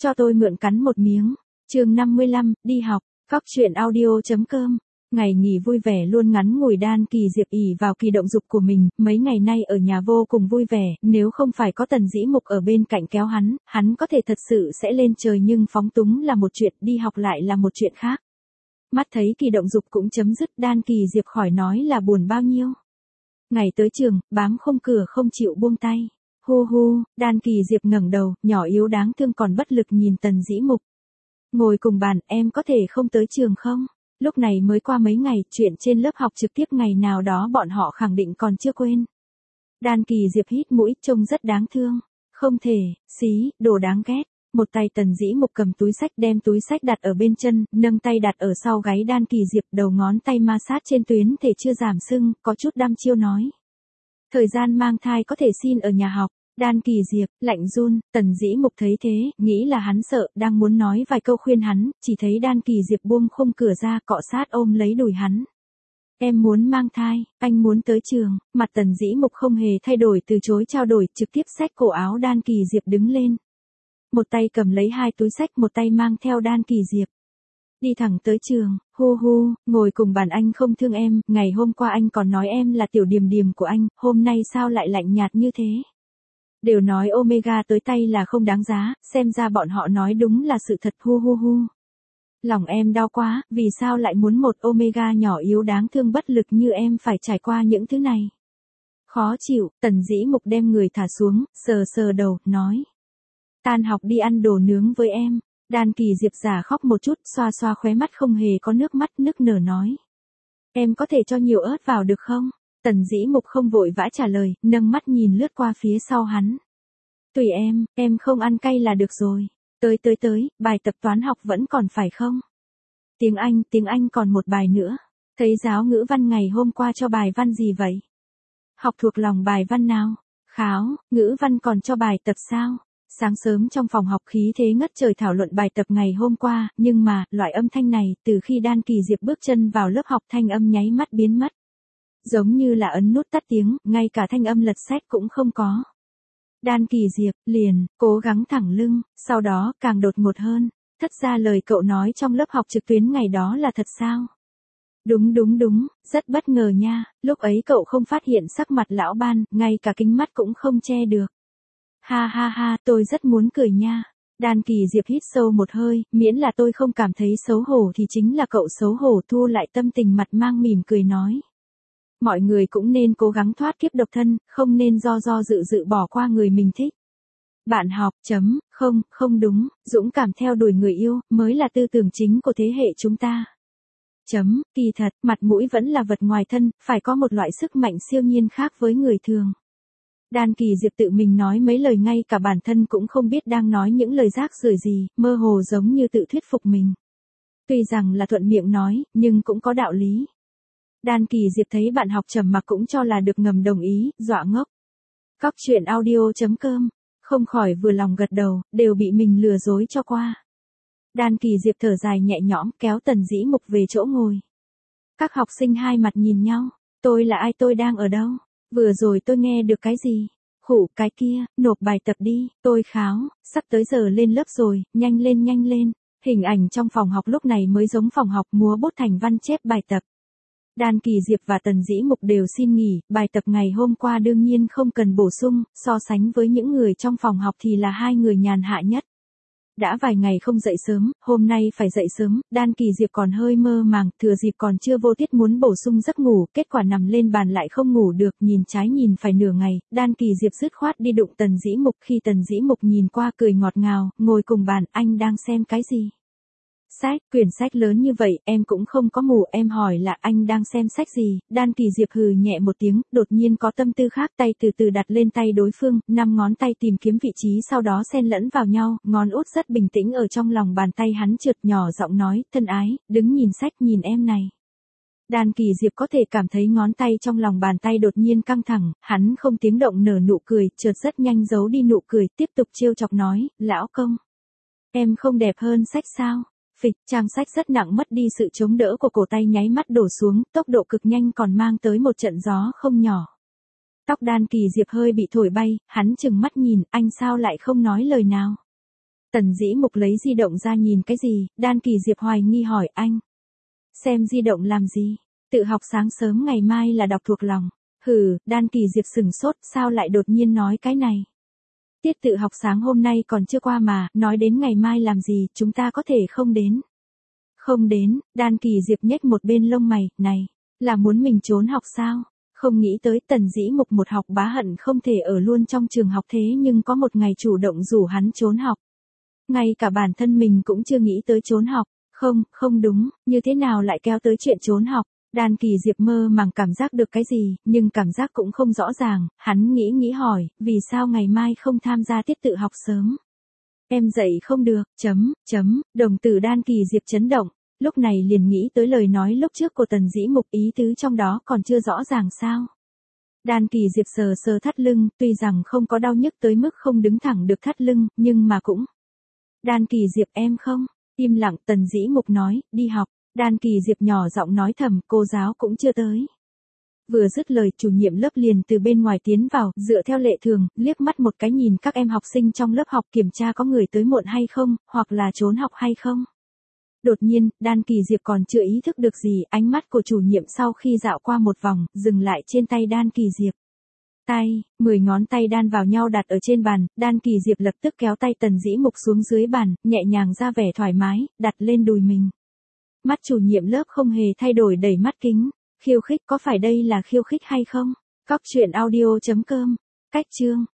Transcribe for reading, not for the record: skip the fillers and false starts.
cho tôi mượn cắn một miếng. Chương 55, đi học. Cóc truyện audio.com. Ngày nghỉ vui vẻ luôn ngắn ngủi Đan Kỳ Diệp ỷ vào kỳ động dục của mình, mấy ngày nay ở nhà vô cùng vui vẻ, nếu không phải có Tần Dĩ Mục ở bên cạnh kéo hắn có thể thật sự sẽ lên trời, nhưng phóng túng là một chuyện, đi học lại là một chuyện khác. Mắt thấy kỳ động dục cũng chấm dứt, Đan Kỳ Diệp khỏi nói là buồn bao nhiêu. Ngày tới trường, bám không cửa không chịu buông tay. Hu hu, Đan Kỳ Diệp ngẩng đầu, nhỏ yếu đáng thương còn bất lực nhìn Tần Dĩ Mục. Ngồi cùng bàn, em có thể không tới trường không? Lúc này mới qua mấy ngày, chuyện trên lớp học trực tiếp ngày nào đó bọn họ khẳng định còn chưa quên. Đan Kỳ Diệp hít mũi, trông rất đáng thương. Không thể, xí, đồ đáng ghét. Một tay Tần Dĩ Mục cầm túi xách, đem túi xách đặt ở bên chân, nâng tay đặt ở sau gáy Đan Kỳ Diệp, đầu ngón tay ma sát trên tuyến thể chưa giảm sưng, có chút đăm chiêu nói. Thời gian mang thai có thể xin ở nhà học. Đan Kỳ Diệp, lạnh run, Tần Dĩ Mục thấy thế, nghĩ là hắn sợ, đang muốn nói vài câu khuyên hắn, chỉ thấy Đan Kỳ Diệp buông khung cửa ra, cọ sát ôm lấy đùi hắn. Em muốn mang thai, anh muốn tới trường. Mặt Tần Dĩ Mục không hề thay đổi, từ chối trao đổi, trực tiếp xách cổ áo Đan Kỳ Diệp đứng lên. Một tay cầm lấy hai túi xách, một tay mang theo Đan Kỳ Diệp. Đi thẳng tới trường, hu hu, ngồi cùng bàn anh không thương em, ngày hôm qua anh còn nói em là tiểu điềm điềm của anh, hôm nay sao lại lạnh nhạt như thế? Đều nói Omega tới tay là không đáng giá, xem ra bọn họ nói đúng là sự thật, hu hu hu. Lòng em đau quá, vì sao lại muốn một Omega nhỏ yếu đáng thương bất lực như em phải trải qua những thứ này? Khó chịu, Tần Dĩ Mục đem người thả xuống, sờ sờ đầu, nói. Tan học đi ăn đồ nướng với em. Đan Kỳ Diệp giả khóc một chút, xoa xoa khóe mắt không hề có nước mắt, nức nở nói. Em có thể cho nhiều ớt vào được không? Tần Dĩ Mục không vội vã trả lời, nâng mắt nhìn lướt qua phía sau hắn. Tùy em không ăn cay là được rồi. Tới, bài tập toán học vẫn còn phải không? Tiếng Anh còn một bài nữa. Thấy giáo ngữ văn ngày hôm qua cho bài văn gì vậy? Học thuộc lòng bài văn nào? Kháo, ngữ văn còn cho bài tập sao? Sáng sớm trong phòng học khí thế ngất trời thảo luận bài tập ngày hôm qua, nhưng mà, loại âm thanh này, từ khi Đan Kỳ Diệp bước chân vào lớp học thanh âm nháy mắt biến mất. Giống như là ấn nút tắt tiếng, ngay cả thanh âm lật xét cũng không có. Đan Kỳ Diệp, liền, cố gắng thẳng lưng, sau đó, càng đột ngột hơn. Thất ra lời cậu nói trong lớp học trực tuyến ngày đó là thật sao? Đúng, rất bất ngờ nha, lúc ấy cậu không phát hiện sắc mặt lão Ban, ngay cả kính mắt cũng không che được. Ha, tôi rất muốn cười nha. Đan Kỳ Diệp hít sâu một hơi, miễn là tôi không cảm thấy xấu hổ thì chính là cậu xấu hổ, thu lại tâm tình, mặt mang mỉm cười nói. Mọi người cũng nên cố gắng thoát kiếp độc thân, không nên do dự bỏ qua người mình thích. Bạn học, không đúng, dũng cảm theo đuổi người yêu, mới là tư tưởng chính của thế hệ chúng ta. Kỳ thật, mặt mũi vẫn là vật ngoài thân, phải có một loại sức mạnh siêu nhiên khác với người thường. Đan Kỳ Diệp tự mình nói mấy lời ngay cả bản thân cũng không biết đang nói những lời rác rưởi gì, mơ hồ giống như tự thuyết phục mình. Tuy rằng là thuận miệng nói, nhưng cũng có đạo lý. Đan Kỳ Diệp thấy bạn học trầm mặc cũng cho là được ngầm đồng ý, dọa ngốc. Cóc truyện audio.com, không khỏi vừa lòng gật đầu, đều bị mình lừa dối cho qua. Đan Kỳ Diệp thở dài nhẹ nhõm, kéo Tần Dĩ Mục về chỗ ngồi. Các học sinh hai mặt nhìn nhau, tôi là ai, tôi đang ở đâu? Vừa rồi tôi nghe được cái gì? Khủ, cái kia, nộp bài tập đi, tôi kháo, sắp tới giờ lên lớp rồi, nhanh lên. Hình ảnh trong phòng học lúc này mới giống phòng học múa bút thành văn chép bài tập. Đan Kỳ Diệp và Tần Dĩ Mục đều xin nghỉ, bài tập ngày hôm qua đương nhiên không cần bổ sung, so sánh với những người trong phòng học thì là hai người nhàn hạ nhất. Đã vài ngày không dậy sớm, hôm nay phải dậy sớm, Đan Kỳ Diệp còn hơi mơ màng, thừa dịp còn chưa vô tiết muốn bổ sung giấc ngủ, kết quả nằm lên bàn lại không ngủ được, nhìn trái nhìn phải nửa ngày, Đan Kỳ Diệp dứt khoát đi đụng Tần Dĩ Mục, khi Tần Dĩ Mục nhìn qua cười ngọt ngào, ngồi cùng bàn, anh đang xem cái gì? Quyển sách lớn như vậy, em cũng không có mù, em hỏi là anh đang xem sách gì? Đan Kỳ Diệp hừ nhẹ một tiếng, đột nhiên có tâm tư khác, tay từ từ đặt lên tay đối phương, 5 ngón tay tìm kiếm vị trí sau đó xen lẫn vào nhau, ngón út rất bình tĩnh ở trong lòng bàn tay hắn trượt, nhỏ giọng nói, thân ái, đứng nhìn sách, nhìn em này. Đan Kỳ Diệp có thể cảm thấy ngón tay trong lòng bàn tay đột nhiên căng thẳng, hắn không tiếng động nở nụ cười, chợt rất nhanh giấu đi nụ cười, tiếp tục trêu chọc nói, lão công. Em không đẹp hơn sách sao? Phịch, trang sách rất nặng, mất đi sự chống đỡ của cổ tay nháy mắt đổ xuống, tốc độ cực nhanh còn mang tới một trận gió không nhỏ. Tóc Đan Kỳ Diệp hơi bị thổi bay, hắn chừng mắt nhìn, anh sao lại không nói lời nào? Tần Dĩ Mục lấy di động ra nhìn cái gì, Đan Kỳ Diệp hoài nghi hỏi anh. Xem di động làm gì? Tự học sáng sớm ngày mai là đọc thuộc lòng. Hừ, Đan Kỳ Diệp sửng sốt, sao lại đột nhiên nói cái này? Tiết tự học sáng hôm nay còn chưa qua mà, nói đến ngày mai làm gì, chúng ta có thể không đến. Không đến, Đan Kỳ Diệp nhếch một bên lông mày, này, là muốn mình trốn học sao? Không nghĩ tới Tần Dĩ Mục một học bá hận không thể ở luôn trong trường học thế nhưng có một ngày chủ động rủ hắn trốn học. Ngay cả bản thân mình cũng chưa nghĩ tới trốn học. Không đúng, như thế nào lại kéo tới chuyện trốn học? Đan Kỳ Diệp mơ màng cảm giác được cái gì, nhưng cảm giác cũng không rõ ràng, hắn nghĩ hỏi, vì sao ngày mai không tham gia tiết tự học sớm? Em dậy không được, đồng tử Đan Kỳ Diệp chấn động, lúc này liền nghĩ tới lời nói lúc trước của Tần Dĩ Mục, ý tứ trong đó còn chưa rõ ràng sao? Đan Kỳ Diệp sờ sờ thắt lưng, tuy rằng không có đau nhức tới mức không đứng thẳng được thắt lưng, nhưng mà cũng. Đan Kỳ Diệp em không? Im lặng, Tần Dĩ Mục nói, đi học. Đan Kỳ Diệp nhỏ giọng nói thầm, cô giáo cũng chưa tới. Vừa dứt lời, chủ nhiệm lớp liền từ bên ngoài tiến vào, dựa theo lệ thường, liếc mắt một cái nhìn các em học sinh trong lớp học kiểm tra có người tới muộn hay không, hoặc là trốn học hay không. Đột nhiên, Đan Kỳ Diệp còn chưa ý thức được gì, ánh mắt của chủ nhiệm sau khi dạo qua một vòng, dừng lại trên tay Đan Kỳ Diệp. 10 ngón tay đan vào nhau đặt ở trên bàn, Đan Kỳ Diệp lập tức kéo tay Tần Dĩ Mục xuống dưới bàn, nhẹ nhàng ra vẻ thoải mái, đặt lên đùi mình. Mắt chủ nhiệm lớp không hề thay đổi, đầy mắt kính. Khiêu khích, có phải đây là khiêu khích hay không? Cóc truyện audio.com. Cách chương